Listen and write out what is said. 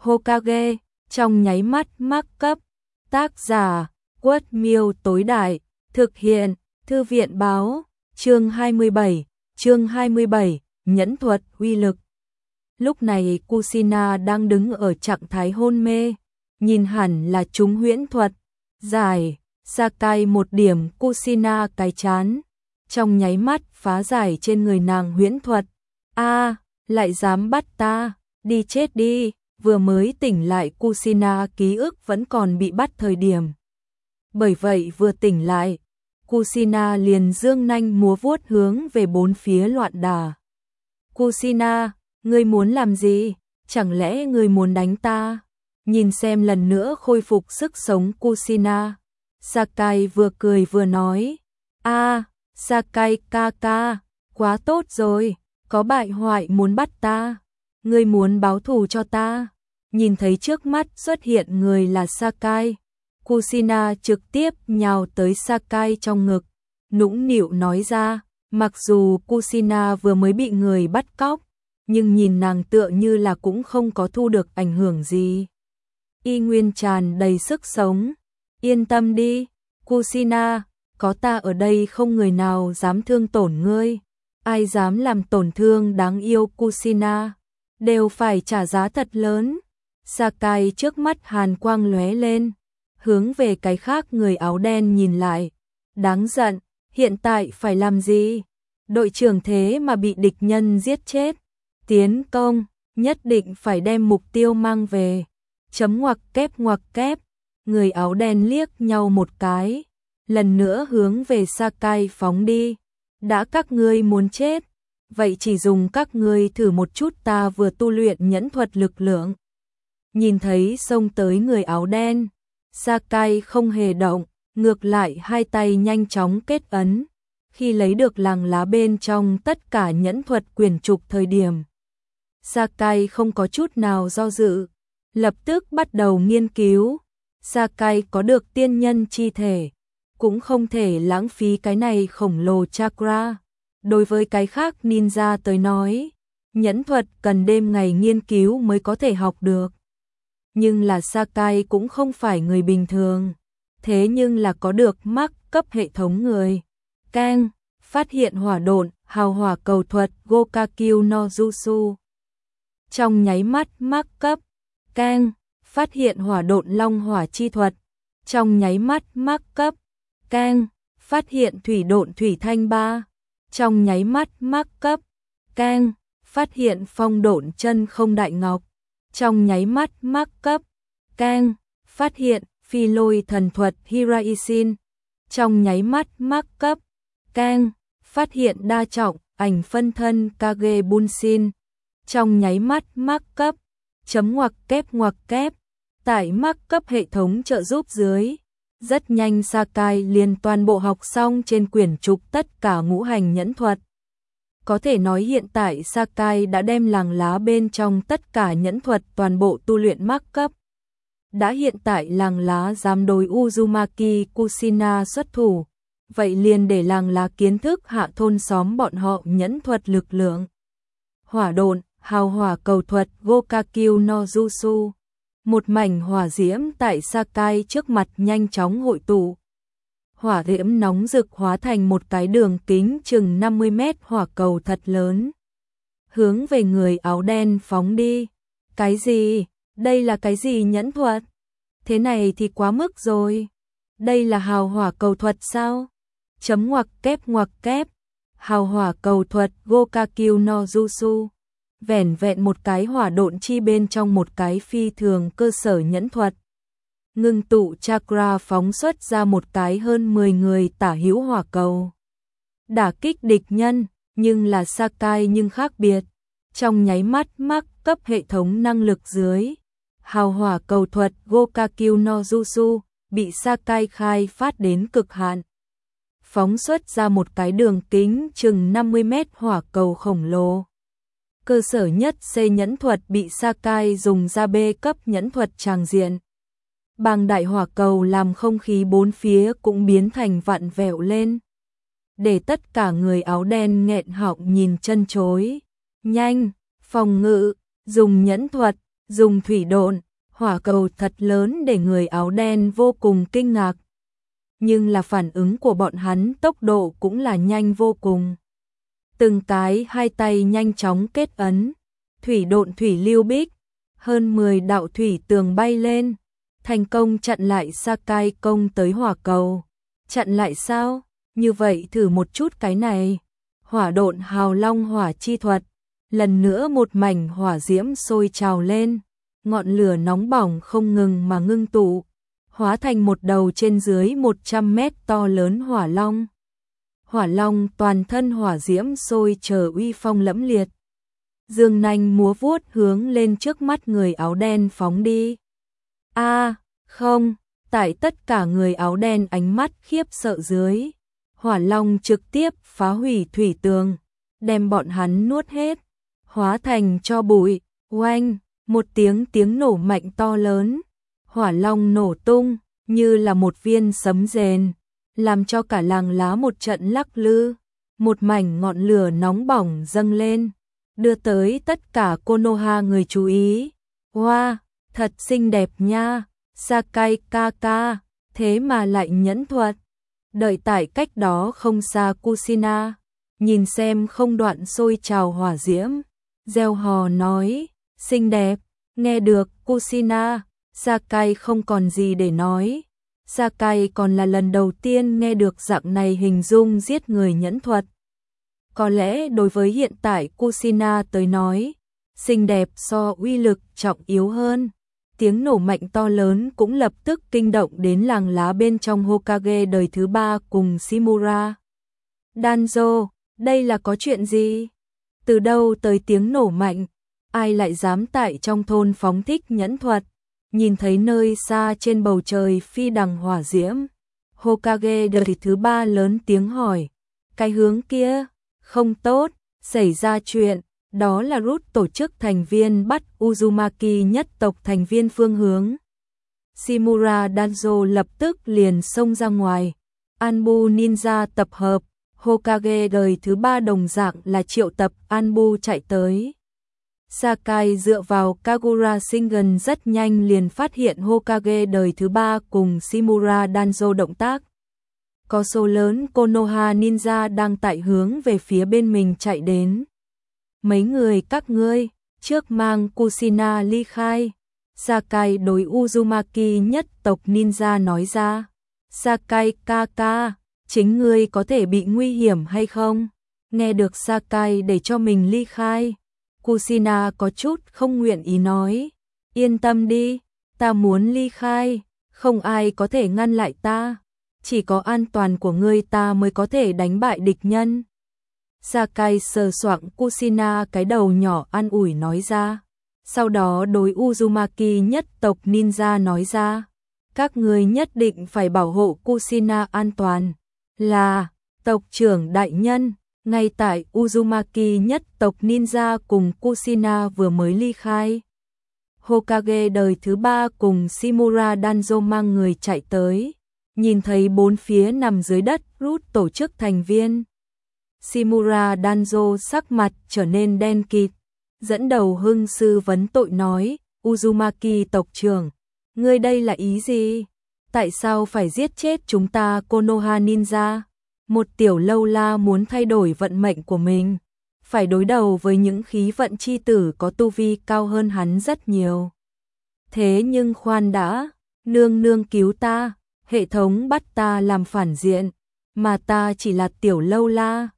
Hokage, trong nháy mắt mắc cấp. Tác giả, Quất Miêu tối đại, thực hiện, Thư viện báo, chương 27, nhẫn thuật uy lực. Lúc này Kushina đang đứng ở trạng thái hôn mê, nhìn hẳn là trúng huyễn thuật. Giải, Sakai một điểm Kushina cái chán, trong nháy mắt phá giải trên người nàng huyễn thuật. A, lại dám bắt ta, đi chết đi. Vừa mới tỉnh lại Kushina ký ức vẫn còn bị bắt thời điểm. Bởi vậy vừa tỉnh lại, Kushina liền dương nanh múa vuốt hướng về bốn phía loạn đả. Kushina, ngươi muốn làm gì? Chẳng lẽ ngươi muốn đánh ta? Nhìn xem lần nữa khôi phục sức sống Kushina, Sakai vừa cười vừa nói. Sakai ca, quá tốt rồi, có bại hoại muốn bắt ta. Ngươi muốn báo thù cho ta. Nhìn thấy trước mắt xuất hiện người là Sakai, Kushina trực tiếp nhào tới Sakai trong ngực, nũng nịu nói ra. Mặc dù Kushina vừa mới bị người bắt cóc, nhưng nhìn nàng tựa như là cũng không có thu được ảnh hưởng gì. Y nguyên tràn đầy sức sống. Yên tâm đi, Kushina, có ta ở đây không người nào dám thương tổn ngươi. Ai dám làm tổn thương đáng yêu Kushina, đều phải trả giá thật lớn. Sakai trước mắt hàn quang lóe lên, hướng về cái khác người áo đen nhìn lại. Đáng giận, hiện tại phải làm gì? Đội trưởng thế mà bị địch nhân giết chết. Tiến công, nhất định phải đem mục tiêu mang về. Ngoặc kép. Người áo đen liếc nhau một cái, lần nữa hướng về Sakai phóng đi. Đã các ngươi muốn chết, vậy chỉ dùng các ngươi thử một chút ta vừa tu luyện nhẫn thuật lực lượng. Nhìn thấy xông tới người áo đen, Sakai không hề động, ngược lại hai tay nhanh chóng kết ấn. Khi lấy được làng lá bên trong tất cả nhẫn thuật quyển trục thời điểm, Sakai không có chút nào do dự, lập tức bắt đầu nghiên cứu. Sakai có được tiên nhân chi thể, cũng không thể lãng phí cái này khổng lồ chakra. Đối với cái khác ninja tới nói, nhẫn thuật cần đêm ngày nghiên cứu mới có thể học được. Nhưng là Sakai cũng không phải người bình thường, thế nhưng là có được mắc cấp hệ thống người. Kang, phát hiện hỏa độn, hào hỏa cầu thuật Gokakyu no Jutsu. Trong nháy mắt mắc cấp. Kang, phát hiện hỏa độn long hỏa chi thuật. Trong nháy mắt mắc cấp. Kang, phát hiện thủy độn thủy thanh ba. Trong nháy mắt mắc cấp. Kang, phát hiện phong độn chân không đại ngọc. Trong nháy mắt mắc cấp. Kang, phát hiện phi lôi thần thuật Hiraisin. Trong nháy mắt mắc cấp. Kang, phát hiện đa trọng ảnh phân thân Kage Bunshin. Trong nháy mắt mắc cấp. Ngoặc kép. Tại mắc cấp hệ thống trợ giúp dưới, rất nhanh Sakai liền toàn bộ học xong trên quyển trục tất cả ngũ hành nhẫn thuật. Có thể nói hiện tại Sakai đã đem làng lá bên trong tất cả nhẫn thuật toàn bộ tu luyện mắc cấp. Đã hiện tại làng lá dám đối Uzumaki Kushina xuất thủ, vậy liền để làng lá kiến thức hạ thôn xóm bọn họ nhẫn thuật lực lượng. Hỏa độn, hào hỏa cầu thuật Gokakyu no Jutsu. Một mảnh hỏa diễm tại Sakai trước mặt nhanh chóng hội tụ. Hỏa diễm nóng rực hóa thành một cái đường kính chừng 50 mét hỏa cầu thật lớn, hướng về người áo đen phóng đi. Cái gì? Đây là cái gì nhẫn thuật? Thế này thì quá mức rồi. Đây là hào hỏa cầu thuật sao? Ngoặc kép. Hào hỏa cầu thuật Gokakyu no Jutsu. Vẻn vẹn một cái hỏa độn chi bên trong một cái phi thường cơ sở nhẫn thuật. Ngưng tụ chakra phóng xuất ra một cái hơn 10 người tả hữu hỏa cầu. Đả kích địch nhân, nhưng là Sakai nhưng khác biệt. Trong nháy mắt mắc cấp hệ thống năng lực dưới, hào hỏa cầu thuật Gokakyu no Jutsu bị Sakai khai phát đến cực hạn. Phóng xuất ra một cái đường kính chừng 50 mét hỏa cầu khổng lồ. Cơ sở nhất C nhẫn thuật bị Sakai dùng ra B cấp nhẫn thuật tràng diện. Bàng đại hỏa cầu làm không khí bốn phía cũng biến thành vặn vẹo lên, để tất cả người áo đen nghẹn họng nhìn chân chối. Nhanh, phòng ngự, dùng nhẫn thuật, dùng thủy độn, hỏa cầu thật lớn để người áo đen vô cùng kinh ngạc. Nhưng là phản ứng của bọn hắn tốc độ cũng là nhanh vô cùng. Từng cái hai tay nhanh chóng kết ấn, thủy độn thủy lưu bích, hơn 10 đạo thủy tường bay lên, thành công chặn lại Sakai công tới hỏa cầu. Chặn lại sao? Như vậy thử một chút cái này. Hỏa độn hào long hỏa chi thuật, lần nữa một mảnh hỏa diễm sôi trào lên, ngọn lửa nóng bỏng không ngừng mà ngưng tụ, hóa thành một đầu trên dưới 100 mét to lớn hỏa long. Hỏa long toàn thân hỏa diễm sôi chờ uy phong lẫm liệt, dương nanh múa vuốt hướng lên trước mắt người áo đen phóng đi. Không, tại tất cả người áo đen ánh mắt khiếp sợ dưới, hỏa long trực tiếp phá hủy thủy tường, đem bọn hắn nuốt hết, hóa thành tro bụi. Oanh, một tiếng nổ mạnh to lớn, hỏa long nổ tung như là một viên sấm rền, làm cho cả làng lá một trận lắc lư, một mảnh ngọn lửa nóng bỏng dâng lên, đưa tới tất cả Konoha người chú ý. Wow, thật xinh đẹp nha, Sakai Kaka, thế mà lại nhẫn thuật. Đợi tại cách đó không xa Kushina, nhìn xem không đoạn sôi trào hỏa diễm, reo hò nói, xinh đẹp. Nghe được Kushina, Sakai không còn gì để nói. Sakai còn là lần đầu tiên nghe được dạng này hình dung giết người nhẫn thuật. Có lẽ đối với hiện tại Kushina tới nói, xinh đẹp so uy lực trọng yếu hơn. Tiếng nổ mạnh to lớn cũng lập tức kinh động đến làng lá bên trong Hokage đời thứ 3 cùng Shimura. Danzo, đây là có chuyện gì? Từ đâu tới tiếng nổ mạnh? Ai lại dám tại trong thôn phóng thích nhẫn thuật? Nhìn thấy nơi xa trên bầu trời phi đằng hỏa diễm, Hokage đời thứ 3 lớn tiếng hỏi. Cái hướng kia, không tốt, xảy ra chuyện. Đó là rút tổ chức thành viên bắt Uzumaki nhất tộc thành viên phương hướng. Shimura Danzo lập tức liền xông ra ngoài. Anbu Ninja tập hợp, Hokage đời thứ 3 đồng dạng là triệu tập Anbu chạy tới. Sakai dựa vào Kagura Shingen rất nhanh liền phát hiện Hokage đời thứ 3 cùng Shimura Danzo động tác. Có số lớn Konoha Ninja đang tại hướng về phía bên mình chạy đến. Mấy người các ngươi, trước mang Kushina ly khai. Sakai đối Uzumaki nhất tộc ninja nói ra. Sakai Kaka, chính ngươi có thể bị nguy hiểm hay không? Nghe được Sakai để cho mình ly khai, Kushina có chút không nguyện ý nói. Yên tâm đi, ta muốn ly khai, không ai có thể ngăn lại ta. Chỉ có an toàn của ngươi ta mới có thể đánh bại địch nhân. Sakai sờ soạng Kushina cái đầu nhỏ an ủi nói ra. Sau đó đối Uzumaki nhất tộc ninja nói ra. Các ngươi nhất định phải bảo hộ Kushina an toàn. Là, tộc trưởng đại nhân. Ngay tại Uzumaki nhất tộc ninja cùng Kushina vừa mới ly khai, Hokage đời thứ 3 cùng Shimura Danzo mang người chạy tới. Nhìn thấy bốn phía nằm dưới đất rút tổ chức thành viên, Shimura Danzo sắc mặt trở nên đen kịt, dẫn đầu hưng sư vấn tội nói, Uzumaki tộc trưởng, ngươi đây là ý gì? Tại sao phải giết chết chúng ta Konoha Ninja? Một tiểu lâu la muốn thay đổi vận mệnh của mình, phải đối đầu với những khí vận chi tử có tu vi cao hơn hắn rất nhiều. Thế nhưng khoan đã, nương nương cứu ta, hệ thống bắt ta làm phản diện, mà ta chỉ là tiểu lâu la.